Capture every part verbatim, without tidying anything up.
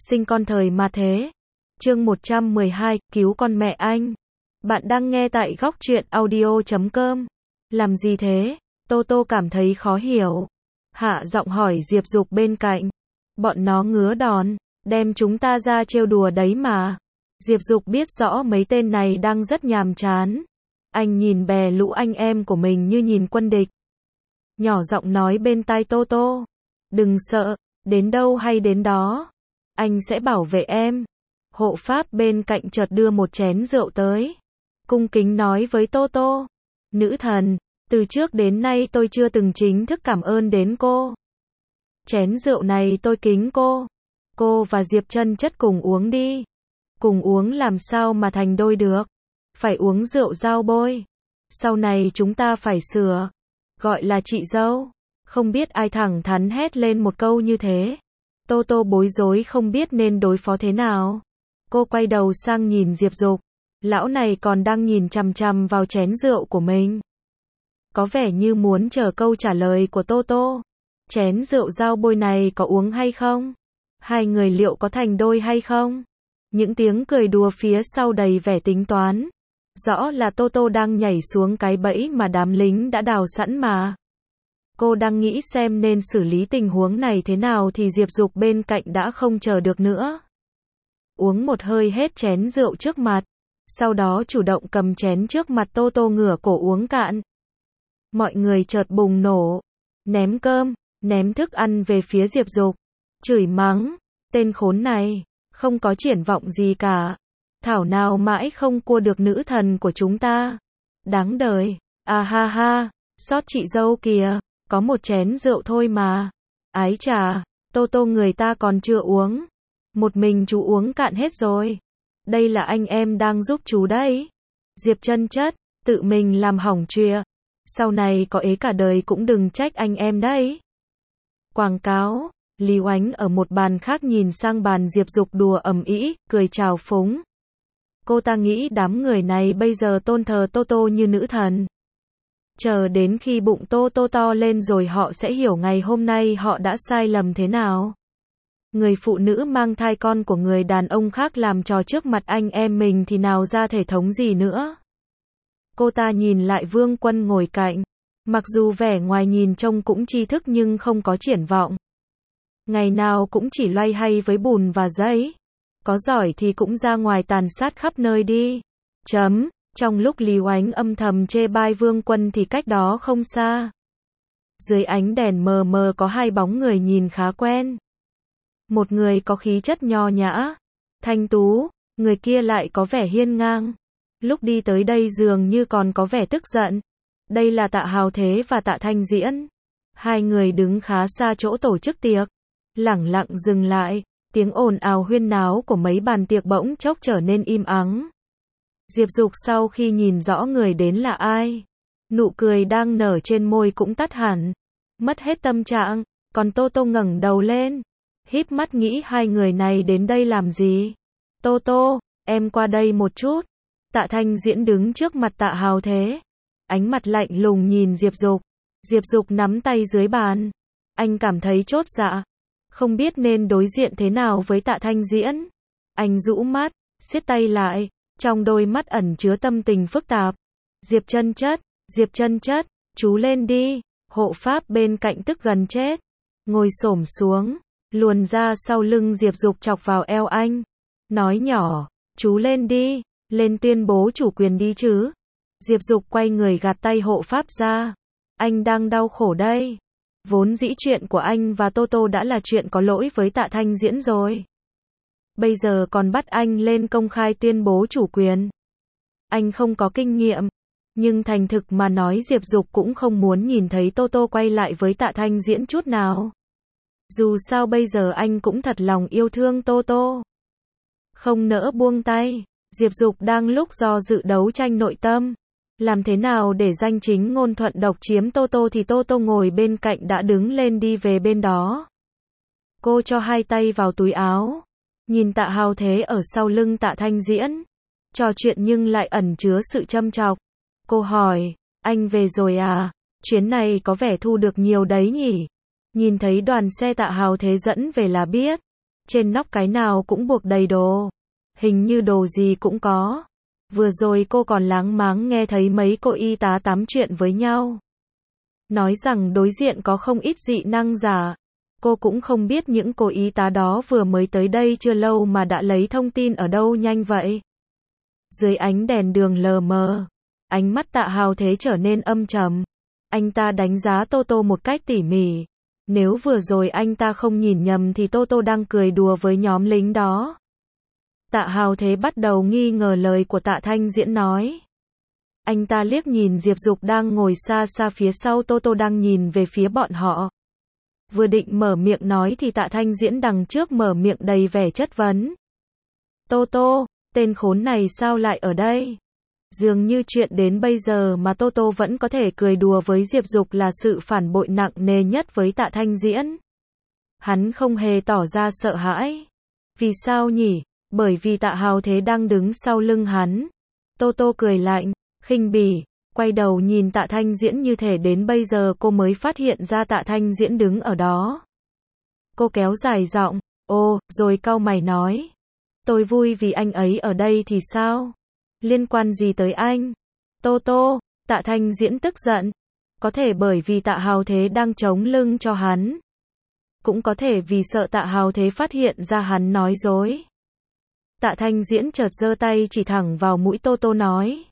sinh con thời mà thế. Chương một trăm mười hai, cứu con mẹ anh. Bạn đang nghe tại góc truyện audio chấm com. Làm gì thế? Tô Tô cảm thấy khó hiểu. Hạ giọng hỏi Diệp Dục bên cạnh. Bọn nó ngứa đòn, đem chúng ta ra trêu đùa đấy mà. Diệp Dục biết rõ mấy tên này đang rất nhàm chán. Anh nhìn bè lũ anh em của mình như nhìn quân địch. Nhỏ giọng nói bên tai Tô Tô. Đừng sợ, đến đâu hay đến đó. Anh sẽ bảo vệ em. Hộ pháp bên cạnh chợt đưa một chén rượu tới. Cung kính nói với Tô Tô. Nữ thần, từ trước đến nay tôi chưa từng chính thức cảm ơn đến cô. Chén rượu này tôi kính cô. Cô và Diệp Chân Chất cùng uống đi. Cùng uống làm sao mà thành đôi được. Phải uống rượu dao bôi. Sau này chúng ta phải sửa. Gọi là chị dâu. Không biết ai thẳng thắn hét lên một câu như thế. Tô Tô bối rối không biết nên đối phó thế nào. Cô quay đầu sang nhìn Diệp Dục. Lão này còn đang nhìn chằm chằm vào chén rượu của mình. Có vẻ như muốn chờ câu trả lời của Tô Tô. Chén rượu dao bôi này có uống hay không? Hai người liệu có thành đôi hay không? Những tiếng cười đùa phía sau đầy vẻ tính toán. Rõ là Tô Tô đang nhảy xuống cái bẫy mà đám lính đã đào sẵn mà. Cô đang nghĩ xem nên xử lý tình huống này thế nào thì Diệp Dục bên cạnh đã không chờ được nữa. Uống một hơi hết chén rượu trước mặt. Sau đó chủ động cầm chén trước mặt Tô Tô ngửa cổ uống cạn. Mọi người chợt bùng nổ. Ném cơm, ném thức ăn về phía Diệp Dục. Chửi mắng. Tên khốn này, không có triển vọng gì cả. Thảo nào mãi không cua được nữ thần của chúng ta. Đáng đời. À ha ha, xót chị dâu kìa. Có một chén rượu thôi mà. Ái chà, Tô Tô người ta còn chưa uống. Một mình chú uống cạn hết rồi. Đây là anh em đang giúp chú đấy. Diệp Chân Chất, tự mình làm hỏng chuyện. Sau này có ế cả đời cũng đừng trách anh em đấy. Quảng cáo, Lý Oánh ở một bàn khác nhìn sang bàn Diệp Dục đùa ầm ĩ, cười chào phúng. Cô ta nghĩ đám người này bây giờ tôn thờ Tô Tô như nữ thần. Chờ đến khi bụng Tô Tô to lên rồi họ sẽ hiểu ngày hôm nay họ đã sai lầm thế nào. Người phụ nữ mang thai con của người đàn ông khác làm trò trước mặt anh em mình thì nào ra thể thống gì nữa. Cô ta nhìn lại Vương Quân ngồi cạnh. Mặc dù vẻ ngoài nhìn trông cũng tri thức nhưng không có triển vọng. Ngày nào cũng chỉ loay hay với bùn và giấy. Có giỏi thì cũng ra ngoài tàn sát khắp nơi đi. Chấm. Trong lúc Lý Oánh âm thầm chê bai Vương Quân thì cách đó không xa. Dưới ánh đèn mờ mờ có hai bóng người nhìn khá quen. Một người có khí chất nho nhã, thanh tú, người kia lại có vẻ hiên ngang. Lúc đi tới đây dường như còn có vẻ tức giận. Đây là Tạ Hào Thế và Tạ Thanh Diễn. Hai người đứng khá xa chỗ tổ chức tiệc. Lẳng lặng dừng lại, tiếng ồn ào huyên náo của mấy bàn tiệc bỗng chốc trở nên im ắng. Diệp Dục sau khi nhìn rõ người đến là ai, nụ cười đang nở trên môi cũng tắt hẳn. Mất hết tâm trạng, còn Tô Tô ngẩng đầu lên. Híp mắt nghĩ hai người này đến đây làm gì? Tô Tô, em qua đây một chút. Tạ Thanh Diễn đứng trước mặt Tạ Hào Thế. Ánh mặt lạnh lùng nhìn Diệp Dục. Diệp Dục nắm tay dưới bàn. Anh cảm thấy chốt dạ. Không biết nên đối diện thế nào với Tạ Thanh Diễn. Anh rũ mắt, siết tay lại. Trong đôi mắt ẩn chứa tâm tình phức tạp. Diệp Chân Chất, Diệp Chân Chất, chú lên đi. Hộ pháp bên cạnh tức gần chết. Ngồi xổm xuống. Luồn ra sau lưng Diệp Dục chọc vào eo anh. Nói nhỏ, chú lên đi, lên tuyên bố chủ quyền đi chứ. Diệp Dục quay người gạt tay hộ pháp ra. Anh đang đau khổ đây. Vốn dĩ chuyện của anh và Tô Tô đã là chuyện có lỗi với Tạ Thanh Diễn rồi. Bây giờ còn bắt anh lên công khai tuyên bố chủ quyền. Anh không có kinh nghiệm. Nhưng thành thực mà nói Diệp Dục cũng không muốn nhìn thấy Tô Tô quay lại với Tạ Thanh Diễn chút nào. Dù sao bây giờ anh cũng thật lòng yêu thương Tô Tô. Không nỡ buông tay. Diệp Dục đang lúc do dự đấu tranh nội tâm. Làm thế nào để danh chính ngôn thuận độc chiếm Tô Tô thì Tô Tô ngồi bên cạnh đã đứng lên đi về bên đó. Cô cho hai tay vào túi áo. Nhìn Tạ Hào Thế ở sau lưng Tạ Thanh Diễn. Trò chuyện nhưng lại ẩn chứa sự châm chọc. Cô hỏi, anh về rồi à? Chuyến này có vẻ thu được nhiều đấy nhỉ? Nhìn thấy đoàn xe Tạ Hào Thế dẫn về là biết. Trên nóc cái nào cũng buộc đầy đồ. Hình như đồ gì cũng có. Vừa rồi cô còn láng máng nghe thấy mấy cô y tá tám chuyện với nhau. Nói rằng đối diện có không ít dị năng giả. Cô cũng không biết những cô y tá đó vừa mới tới đây chưa lâu mà đã lấy thông tin ở đâu nhanh vậy. Dưới ánh đèn đường lờ mờ, ánh mắt Tạ Hào Thế trở nên âm trầm. Anh ta đánh giá Tô Tô một cách tỉ mỉ. Nếu vừa rồi anh ta không nhìn nhầm thì Tô Tô đang cười đùa với nhóm lính đó. Tạ Hào Thế bắt đầu nghi ngờ lời của Tạ Thanh Diễn nói. Anh ta liếc nhìn Diệp Dục đang ngồi xa xa phía sau Tô Tô đang nhìn về phía bọn họ. Vừa định mở miệng nói thì Tạ Thanh Diễn đằng trước mở miệng đầy vẻ chất vấn. Tô Tô, tên khốn này sao lại ở đây? Dường như chuyện đến bây giờ mà Tô Tô vẫn có thể cười đùa với Diệp Dục là sự phản bội nặng nề nhất với Tạ Thanh Diễn. Hắn không hề tỏ ra sợ hãi. Vì sao nhỉ? Bởi vì Tạ Hào Thế đang đứng sau lưng hắn. Tô Tô cười lạnh, khinh bỉ, quay đầu nhìn Tạ Thanh Diễn như thể đến bây giờ cô mới phát hiện ra Tạ Thanh Diễn đứng ở đó. Cô kéo dài giọng, ô, rồi cau mày nói. Tôi vui vì anh ấy ở đây thì sao? Liên quan gì tới anh? Tô Tô, Tạ Thanh Diễn tức giận. Có thể bởi vì Tạ Hào Thế đang chống lưng cho hắn. Cũng có thể vì sợ Tạ Hào Thế phát hiện ra hắn nói dối. Tạ Thanh Diễn chợt giơ tay chỉ thẳng vào mũi Tô Tô nói.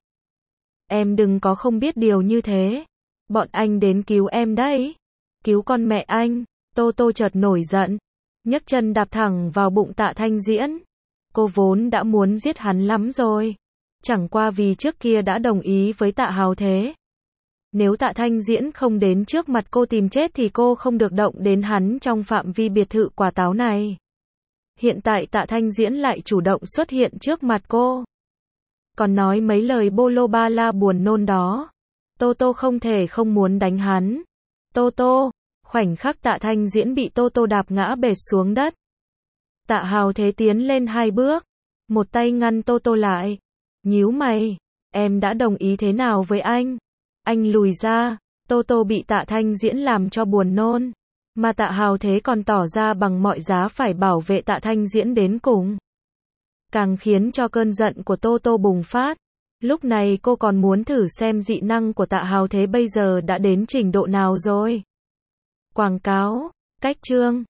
Em đừng có không biết điều như thế. Bọn anh đến cứu em đấy. Cứu con mẹ anh. Tô Tô chợt nổi giận. Nhấc chân đạp thẳng vào bụng Tạ Thanh Diễn. Cô vốn đã muốn giết hắn lắm rồi. Chẳng qua vì trước kia đã đồng ý với Tạ Hào Thế. Nếu Tạ Thanh Diễn không đến trước mặt cô tìm chết thì cô không được động đến hắn trong phạm vi biệt thự quả táo này. Hiện tại Tạ Thanh Diễn lại chủ động xuất hiện trước mặt cô. Còn nói mấy lời bô lô ba la buồn nôn đó. Tô Tô không thể không muốn đánh hắn. Tô Tô, khoảnh khắc Tạ Thanh Diễn bị Tô Tô đạp ngã bệt xuống đất. Tạ Hào Thế tiến lên hai bước. Một tay ngăn Tô Tô lại. Nhíu mày, em đã đồng ý thế nào với anh? Anh lùi ra. Tô Tô bị Tạ Thanh Diễn làm cho buồn nôn. Mà Tạ Hào Thế còn tỏ ra bằng mọi giá phải bảo vệ Tạ Thanh Diễn đến cùng. Càng khiến cho cơn giận của Tô Tô bùng phát. Lúc này cô còn muốn thử xem dị năng của Tạ Hào Thế bây giờ đã đến trình độ nào rồi. Quảng cáo, cách chương.